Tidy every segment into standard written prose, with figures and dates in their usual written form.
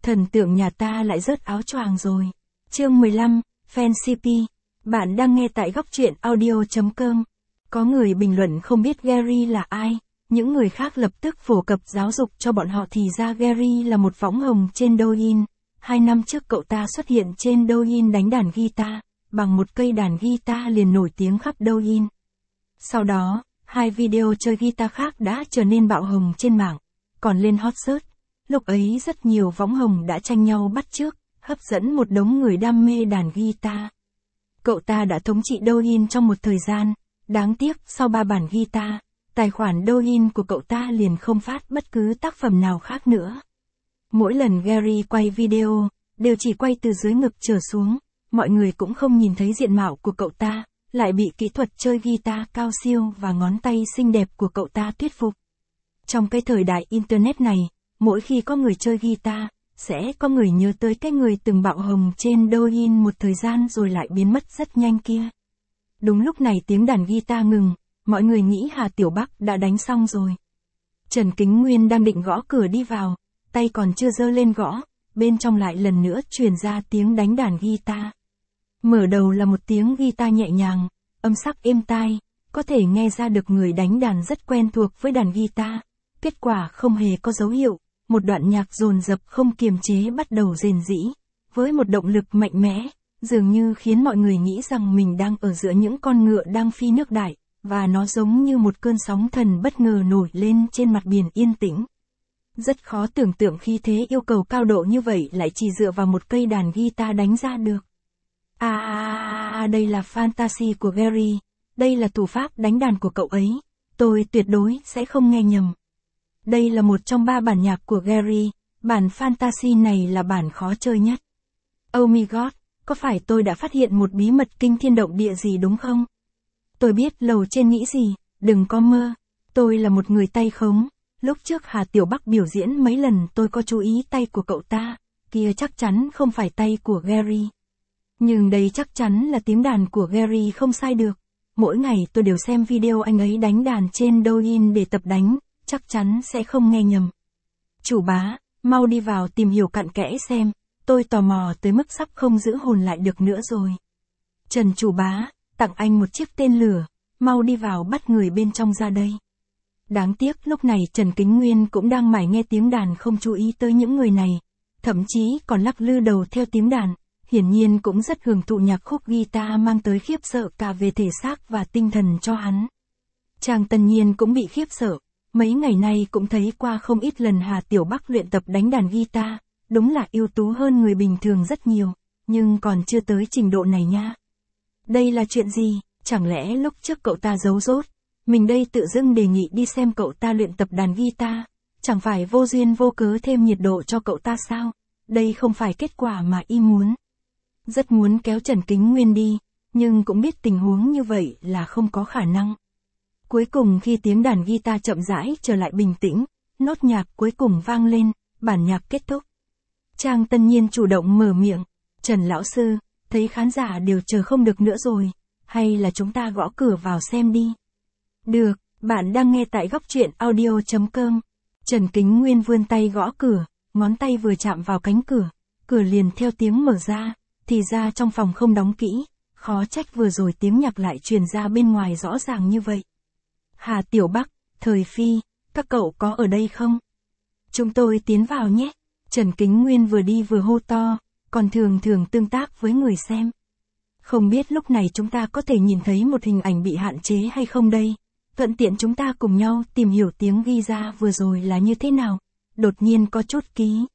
Thần tượng nhà ta lại rớt áo choàng rồi. Chương 15, Fan CP. Bạn đang nghe tại góc truyện audio.com. Có người bình luận không biết Gary là ai, những người khác lập tức phổ cập giáo dục cho bọn họ thì ra Gary là một võng hồng trên Douyin. 2 năm trước cậu ta xuất hiện trên Douyin đánh đàn guitar, bằng một cây đàn guitar liền nổi tiếng khắp Douyin. Sau đó, 2 video chơi guitar khác đã trở nên bạo hồng trên mạng, còn lên hot search. Lúc ấy rất nhiều võng hồng đã tranh nhau bắt chước, hấp dẫn một đống người đam mê đàn guitar. Cậu ta đã thống trị Douyin trong một thời gian, đáng tiếc sau 3 bản guitar, tài khoản Douyin của cậu ta liền không phát bất cứ tác phẩm nào khác nữa. Mỗi lần Gary quay video, đều chỉ quay từ dưới ngực trở xuống, mọi người cũng không nhìn thấy diện mạo của cậu ta, lại bị kỹ thuật chơi guitar cao siêu và ngón tay xinh đẹp của cậu ta thuyết phục. Trong cái thời đại Internet này, mỗi khi có người chơi guitar, sẽ có người nhớ tới cái người từng bạo hồng trên Douyin một thời gian rồi lại biến mất rất nhanh kia. Đúng lúc này tiếng đàn guitar ngừng, mọi người nghĩ Hà Tiểu Bắc đã đánh xong rồi. Trần Kính Nguyên đang định gõ cửa đi vào, tay còn chưa giơ lên gõ, bên trong lại lần nữa truyền ra tiếng đánh đàn guitar. Mở đầu là một tiếng guitar nhẹ nhàng, âm sắc êm tai, có thể nghe ra được người đánh đàn rất quen thuộc với đàn guitar. Kết quả không hề có dấu hiệu, một đoạn nhạc dồn dập không kiềm chế bắt đầu rền rĩ, với một động lực mạnh mẽ, dường như khiến mọi người nghĩ rằng mình đang ở giữa những con ngựa đang phi nước đại, và nó giống như một cơn sóng thần bất ngờ nổi lên trên mặt biển yên tĩnh. Rất khó tưởng tượng khi thế yêu cầu cao độ như vậy lại chỉ dựa vào một cây đàn guitar đánh ra được. Đây là fantasy của Gary, đây là thủ pháp đánh đàn của cậu ấy, tôi tuyệt đối sẽ không nghe nhầm. Đây là một trong 3 bản nhạc của Gary, bản fantasy này là bản khó chơi nhất. Oh my god, có phải tôi đã phát hiện một bí mật kinh thiên động địa gì đúng không? Tôi biết lầu trên nghĩ gì, đừng có mơ, tôi là một người tay khống, lúc trước Hà Tiểu Bắc biểu diễn mấy lần tôi có chú ý tay của cậu ta, kia chắc chắn không phải tay của Gary. Nhưng đây chắc chắn là tiếng đàn của Gary không sai được, mỗi ngày tôi đều xem video anh ấy đánh đàn trên Douyin để tập đánh, chắc chắn sẽ không nghe nhầm. Chủ bá, mau đi vào tìm hiểu cặn kẽ xem, tôi tò mò tới mức sắp không giữ hồn lại được nữa rồi. Trần chủ bá, tặng anh một chiếc tên lửa, mau đi vào bắt người bên trong ra đây. Đáng tiếc lúc này Trần Kính Nguyên cũng đang mải nghe tiếng đàn không chú ý tới những người này, thậm chí còn lắc lư đầu theo tiếng đàn, hiển nhiên cũng rất hưởng thụ nhạc khúc guitar mang tới khiếp sợ cả về thể xác và tinh thần cho hắn. Trang Tân Nhiên cũng bị khiếp sợ, mấy ngày nay cũng thấy qua không ít lần Hà Tiểu Bắc luyện tập đánh đàn guitar, đúng là ưu tú hơn người bình thường rất nhiều, nhưng còn chưa tới trình độ này nha. Đây là chuyện gì, chẳng lẽ lúc trước cậu ta giấu dốt, mình đây tự dưng đề nghị đi xem cậu ta luyện tập đàn guitar, chẳng phải vô duyên vô cớ thêm nhiệt độ cho cậu ta sao, đây không phải kết quả mà y muốn. Rất muốn kéo Trần Kính Nguyên đi, nhưng cũng biết tình huống như vậy là không có khả năng. Cuối cùng khi tiếng đàn guitar chậm rãi trở lại bình tĩnh, nốt nhạc cuối cùng vang lên, bản nhạc kết thúc. Trang Tân Nhiên chủ động mở miệng, Trần lão sư, thấy khán giả đều chờ không được nữa rồi, hay là chúng ta gõ cửa vào xem đi. Được, bạn đang nghe tại góc truyện audio.com. Trần Kính Nguyên vươn tay gõ cửa, ngón tay vừa chạm vào cánh cửa, cửa liền theo tiếng mở ra, thì ra trong phòng không đóng kỹ, khó trách vừa rồi tiếng nhạc lại truyền ra bên ngoài rõ ràng như vậy. Hà Tiểu Bắc, Thời Phi, các cậu có ở đây không? Chúng tôi tiến vào nhé. Trần Kính Nguyên vừa đi vừa hô to, còn thường tương tác với người xem. Không biết lúc này chúng ta có thể nhìn thấy một hình ảnh bị hạn chế hay không đây? Thuận tiện chúng ta cùng nhau tìm hiểu tiếng ghi ra vừa rồi là như thế nào. Đột nhiên có chút ký.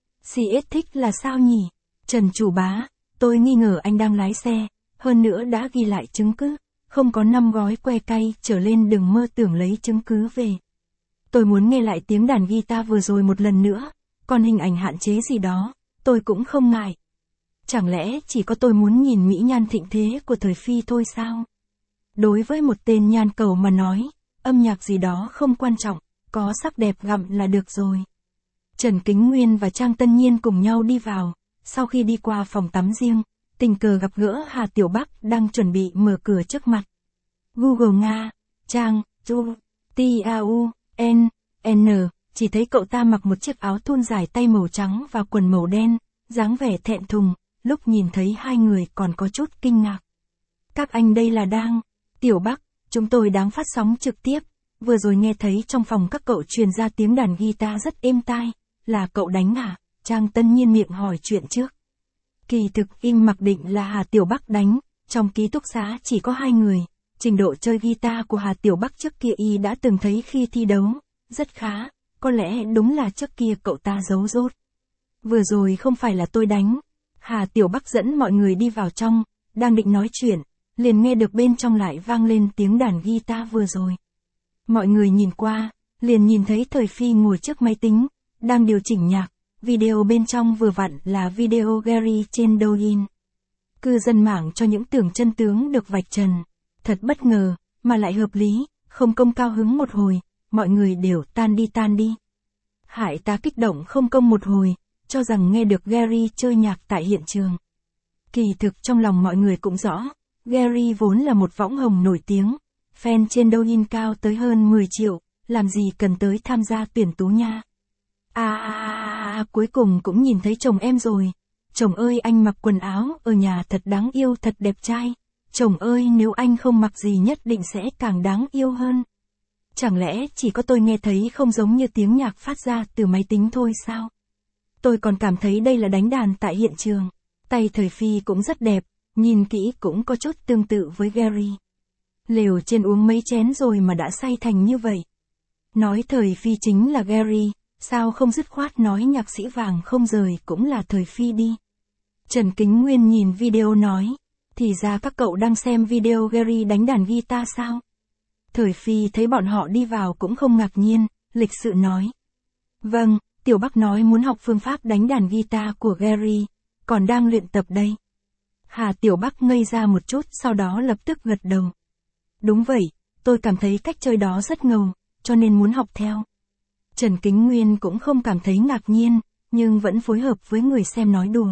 CS thích là sao nhỉ? Trần chủ bá, tôi nghi ngờ anh đang lái xe, hơn nữa đã ghi lại chứng cứ. Không có 5 gói que cay trở lên đừng mơ tưởng lấy chứng cứ về. Tôi muốn nghe lại tiếng đàn guitar vừa rồi một lần nữa, còn hình ảnh hạn chế gì đó, tôi cũng không ngại. Chẳng lẽ chỉ có tôi muốn nhìn mỹ nhan thịnh thế của Thời Phi thôi sao? Đối với một tên nhan cầu mà nói, âm nhạc gì đó không quan trọng, có sắc đẹp gặm là được rồi. Trần Kính Nguyên và Trang Tân Nhiên cùng nhau đi vào, sau khi đi qua phòng tắm riêng, tình cờ gặp gỡ Hà Tiểu Bắc đang chuẩn bị mở cửa trước mặt. Google Nga, Trang, T-A-U, N, chỉ thấy cậu ta mặc một chiếc áo thun dài tay màu trắng và quần màu đen, dáng vẻ thẹn thùng, lúc nhìn thấy hai người còn có chút kinh ngạc. Các anh đây là đang... Tiểu Bắc, chúng tôi đang phát sóng trực tiếp, vừa rồi nghe thấy trong phòng các cậu truyền ra tiếng đàn guitar rất êm tai, là cậu đánh à? Trang Tân Nhiên miệng hỏi chuyện trước. Kỳ thực im mặc định là Hà Tiểu Bắc đánh, trong ký túc xá chỉ có hai người, trình độ chơi guitar của Hà Tiểu Bắc trước kia y đã từng thấy khi thi đấu, rất khá, có lẽ đúng là trước kia cậu ta giấu dốt. Vừa rồi không phải là tôi đánh, Hà Tiểu Bắc dẫn mọi người đi vào trong, đang định nói chuyện, liền nghe được bên trong lại vang lên tiếng đàn guitar vừa rồi. Mọi người nhìn qua, liền nhìn thấy Thời Phi ngồi trước máy tính, đang điều chỉnh nhạc, video bên trong vừa vặn là video Gary trên Douyin. Cư dân mạng cho những tưởng chân tướng được vạch trần, thật bất ngờ, mà lại hợp lý, không công cao hứng một hồi, mọi người đều tan đi. Hại ta kích động không công một hồi, cho rằng nghe được Gary chơi nhạc tại hiện trường. Kỳ thực trong lòng mọi người cũng rõ, Gary vốn là một võng hồng nổi tiếng, fan trên Douyin cao tới hơn 10 triệu, làm gì cần tới tham gia tuyển tú nha. Cuối cùng cũng nhìn thấy chồng em rồi. Chồng ơi, anh mặc quần áo ở nhà thật đáng yêu, thật đẹp trai. Chồng ơi, nếu anh không mặc gì nhất định sẽ càng đáng yêu hơn. Chẳng lẽ chỉ có tôi nghe thấy không giống như tiếng nhạc phát ra từ máy tính thôi sao? Tôi còn cảm thấy đây là đánh đàn tại hiện trường. Tay Thời Phi cũng rất đẹp, nhìn kỹ cũng có chút tương tự với Gary. Lều trên uống mấy chén rồi mà đã say thành như vậy. Nói Thời Phi chính là Gary, sao không dứt khoát nói nhạc sĩ vàng không rời cũng là Thời Phi đi. Trần Kính Nguyên nhìn video nói, thì ra các cậu đang xem video Gary đánh đàn guitar sao? Thời Phi thấy bọn họ đi vào cũng không ngạc nhiên, lịch sự nói. Vâng, Tiểu Bắc nói muốn học phương pháp đánh đàn guitar của Gary, còn đang luyện tập đây. Hà Tiểu Bắc ngây ra một chút sau đó lập tức gật đầu. Đúng vậy, tôi cảm thấy cách chơi đó rất ngầu, cho nên muốn học theo. Trần Kính Nguyên cũng không cảm thấy ngạc nhiên, nhưng vẫn phối hợp với người xem nói đùa.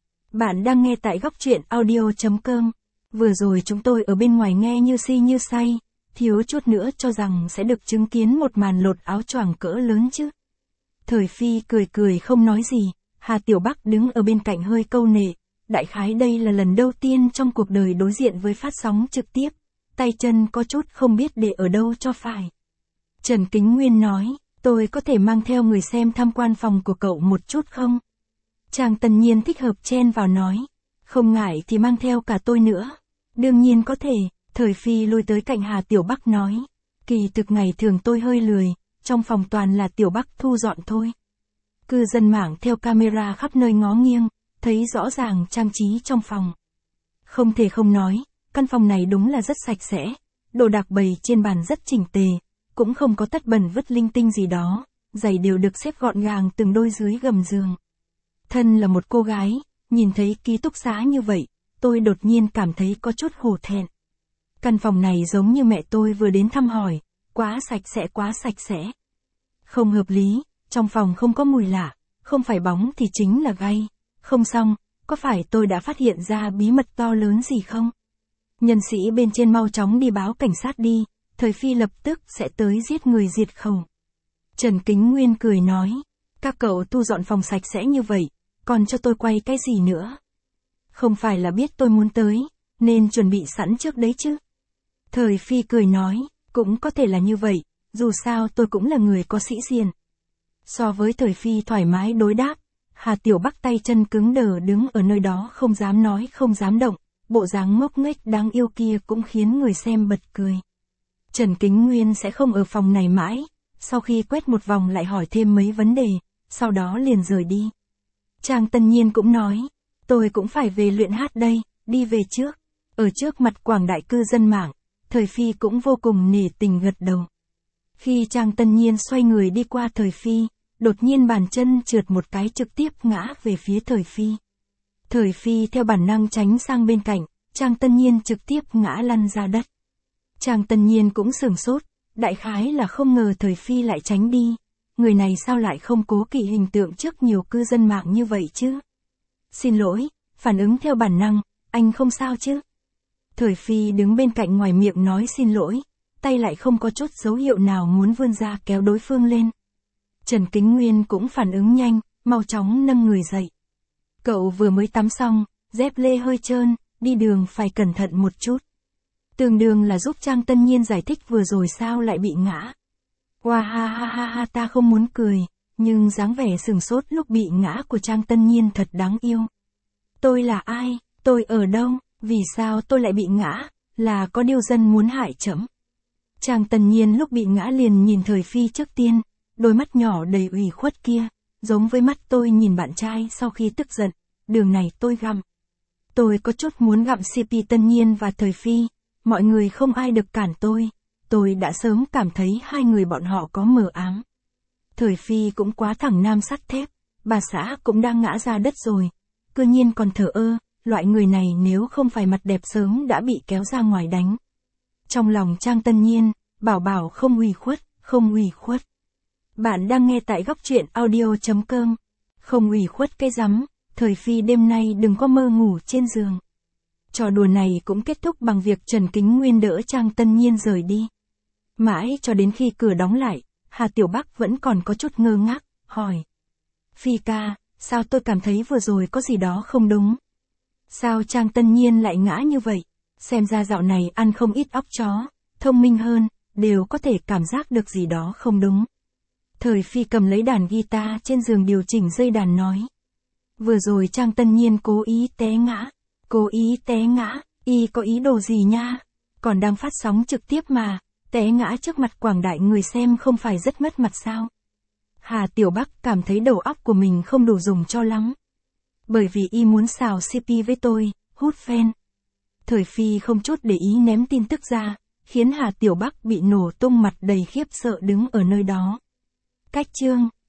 Bạn đang nghe tại góc truyện audio.com. Vừa rồi chúng tôi ở bên ngoài nghe như si như say, thiếu chút nữa cho rằng sẽ được chứng kiến một màn lột áo choàng cỡ lớn chứ. Thời Phi cười không nói gì, Hà Tiểu Bắc đứng ở bên cạnh hơi câu nệ, đại khái đây là lần đầu tiên trong cuộc đời đối diện với phát sóng trực tiếp, tay chân có chút không biết để ở đâu cho phải. Trần Kính Nguyên nói, tôi có thể mang theo người xem tham quan phòng của cậu một chút không? Trang Tân Nhiên thích hợp chen vào nói, không ngại thì mang theo cả tôi nữa. Đương nhiên có thể, Thời Phi lui tới cạnh Hà Tiểu Bắc nói, kỳ thực ngày thường tôi hơi lười, trong phòng toàn là Tiểu Bắc thu dọn thôi. Cư dân mạng theo camera khắp nơi ngó nghiêng, thấy rõ ràng trang trí trong phòng. Không thể không nói, căn phòng này đúng là rất sạch sẽ, đồ đạc bày trên bàn rất chỉnh tề, cũng không có tất bẩn vứt linh tinh gì đó, giày đều được xếp gọn gàng từng đôi dưới gầm giường. Thân là một cô gái, nhìn thấy ký túc xá như vậy, tôi đột nhiên cảm thấy có chút hổ thẹn. Căn phòng này giống như mẹ tôi vừa đến thăm hỏi, quá sạch sẽ. Không hợp lý, trong phòng không có mùi lạ, không phải bóng thì chính là gai. Không xong, có phải tôi đã phát hiện ra bí mật to lớn gì không? Nhân sĩ bên trên mau chóng đi báo cảnh sát đi, Thời Phi lập tức sẽ tới giết người diệt khẩu. Trần Kính Nguyên cười nói, các cậu thu dọn phòng sạch sẽ như vậy, còn cho tôi quay cái gì nữa? Không phải là biết tôi muốn tới, nên chuẩn bị sẵn trước đấy chứ? Thời Phi cười nói, cũng có thể là như vậy, dù sao tôi cũng là người có sĩ diện. So với Thời Phi thoải mái đối đáp, Hà Tiểu Bắc tay chân cứng đờ đứng ở nơi đó không dám nói không dám động, bộ dáng ngốc nghếch đáng yêu kia cũng khiến người xem bật cười. Trần Kính Nguyên sẽ không ở phòng này mãi, sau khi quét một vòng lại hỏi thêm mấy vấn đề, sau đó liền rời đi. Trang Tân Nhiên cũng nói, tôi cũng phải về luyện hát đây, đi về trước. Ở trước mặt quảng đại cư dân mạng, Thời Phi cũng vô cùng nể tình gật đầu. Khi Trang Tân Nhiên xoay người đi qua Thời Phi, đột nhiên bàn chân trượt một cái trực tiếp ngã về phía Thời Phi. Thời Phi theo bản năng tránh sang bên cạnh, Trang Tân Nhiên trực tiếp ngã lăn ra đất. Trang Tân Nhiên cũng sửng sốt, đại khái là không ngờ Thời Phi lại tránh đi. Người này sao lại không cố kỵ hình tượng trước nhiều cư dân mạng như vậy chứ? Xin lỗi, phản ứng theo bản năng, anh không sao chứ? Thời Phi đứng bên cạnh ngoài miệng nói xin lỗi, tay lại không có chút dấu hiệu nào muốn vươn ra kéo đối phương lên. Trần Kính Nguyên cũng phản ứng nhanh, mau chóng nâng người dậy. Cậu vừa mới tắm xong, dép lê hơi trơn, đi đường phải cẩn thận một chút. Tương đương là giúp Trang Tân Nhiên giải thích vừa rồi sao lại bị ngã. Wow ha ha ha ha, ta không muốn cười, nhưng dáng vẻ sừng sốt lúc bị ngã của Trang Tân Nhiên thật đáng yêu. Tôi là ai? Tôi ở đâu? Vì sao tôi lại bị ngã? Là có điều dân muốn hại trẫm. Trang Tân Nhiên lúc bị ngã liền nhìn Thời Phi trước tiên, đôi mắt nhỏ đầy ủy khuất kia, giống với mắt tôi nhìn bạn trai sau khi tức giận, đường này tôi gặm. Tôi có chút muốn gặm CP Tân Nhiên và Thời Phi, mọi người không ai được cản tôi đã sớm cảm thấy hai người bọn họ có mờ ám. Thời Phi cũng quá thẳng nam sắt thép, bà xã cũng đang ngã ra đất rồi, cư nhiên còn thờ ơ, loại người này nếu không phải mặt đẹp sớm đã bị kéo ra ngoài đánh. Trong lòng Trang Tân Nhiên, bảo không ủy khuất. Bạn đang nghe tại góc truyện audio.com. Không ủy khuất cái rắm, Thời Phi đêm nay đừng có mơ ngủ trên giường. Trò đùa này cũng kết thúc bằng việc Trần Kính Nguyên đỡ Trang Tân Nhiên rời đi. Mãi cho đến khi cửa đóng lại, Hà Tiểu Bắc vẫn còn có chút ngơ ngác, hỏi. Phi ca, sao tôi cảm thấy vừa rồi có gì đó không đúng? Sao Trang Tân Nhiên lại ngã như vậy? Xem ra dạo này ăn không ít óc chó, thông minh hơn, đều có thể cảm giác được gì đó không đúng. Thời Phi cầm lấy đàn guitar trên giường điều chỉnh dây đàn nói. Vừa rồi Trang Tân Nhiên cố ý té ngã, y có ý đồ gì nha? Còn đang phát sóng trực tiếp mà, té ngã trước mặt quảng đại người xem không phải rất mất mặt sao? Hà Tiểu Bắc cảm thấy đầu óc của mình không đủ dùng cho lắm. Bởi vì y muốn xào CP với tôi, hút fan. Thời Phi không chút để ý ném tin tức ra, khiến Hà Tiểu Bắc bị nổ tung mặt đầy khiếp sợ đứng ở nơi đó. Cách chương